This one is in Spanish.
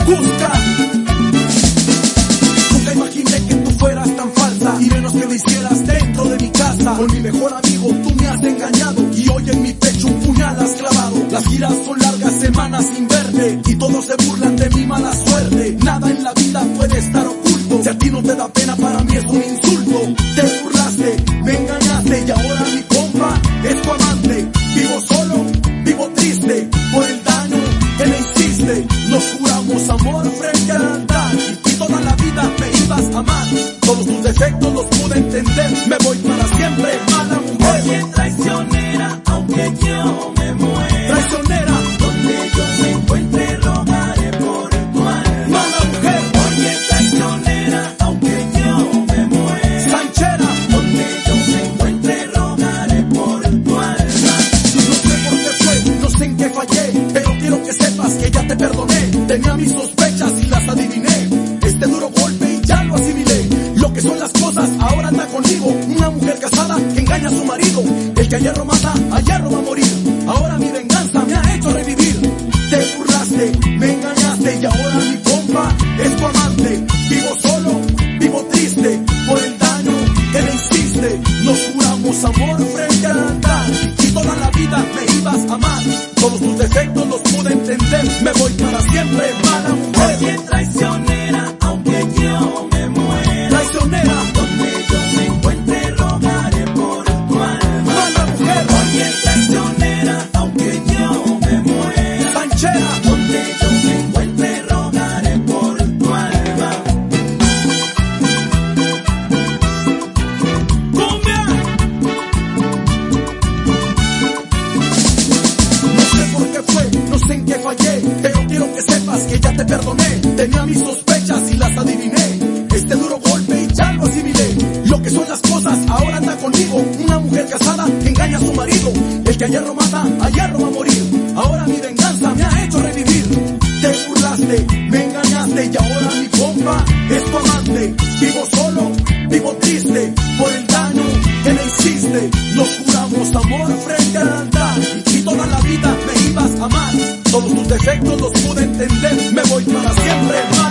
Busca. Nunca imaginé que tú fueras tan falsa, y menos que lo hicieras dentro de mi casa. Con mi mejor amigo tú me has engañado, y hoy en mi pecho un puñal has clavado. Las giras son largas, semanas sin verte, y todos se burlan de mi mala suerte. Nada en la vida puede estar oculto, si a ti no te da pena para mí es un insulto. Te burlaste, me engañaste, y ahora mi compa es tu amante. Vivo solo, vivo triste, por el daño que me hiciste. Nos juramos amor frente al altar, y toda la vida me ibas a amar. Todos tus defectos los pude entender, me voy para siempre, mala mujer. Oye, traicionera, aunque yo me muera, Traicionera, donde yo me encuentre rogaré por tu alma. mala mujer. Oye, traicionera, aunque yo me muera, Sanchera, donde yo me encuentre rogaré por tu alma. no sé por qué fue, no sé en qué fallé, pero quiero que sepas que ya te perdoné. Tenía mis sospechas y las adiviné, este duro golpe y ya lo asimilé. Lo que son las cosas, ahora anda conmigo, una mujer casada que engaña a su marido. El que a hierro mata, a hierro va a morir. Ahora mi venganza me ha hecho revivir. Te burlaste, me engañaste, y ahora mi compa es tu amante. Vivo solo, vivo triste, por el daño que me hiciste. Nos juramos amor frente al altar, y toda la vida me ibas a amar. Todos tus defectos los pude entender, me voy para siempre, mala mujer. Oye, traicionera, aunque yo me muera, Traicionera, donde yo me encuentre rogaré por tu alma. mala mujer. Oye, traicionera, aunque yo me muera, Sanchera, donde yo me encuentre rogaré por tu alma. ¡cumbia! No sé por qué fue, no sé en qué fallé, pero quiero que sepas que ya te perdoné. Tenía mis sospechas y las adiviné, este duro golpe y ya lo asimilé. Lo que son las cosas, ahora anda conmigo, una mujer casada que engaña a su marido. El que a hierro mata, a hierro va a morir. Ahora mi venganza me ha hecho revivir. Te burlaste, me engañaste, y ahora mi compa es tu amante. Vivo solo, vivo triste, por el daño que me hiciste. Nos juramos amor frente al altar, y toda la vida me ibas a amar. Todos tus defectos los pude entender, me voy para siempre.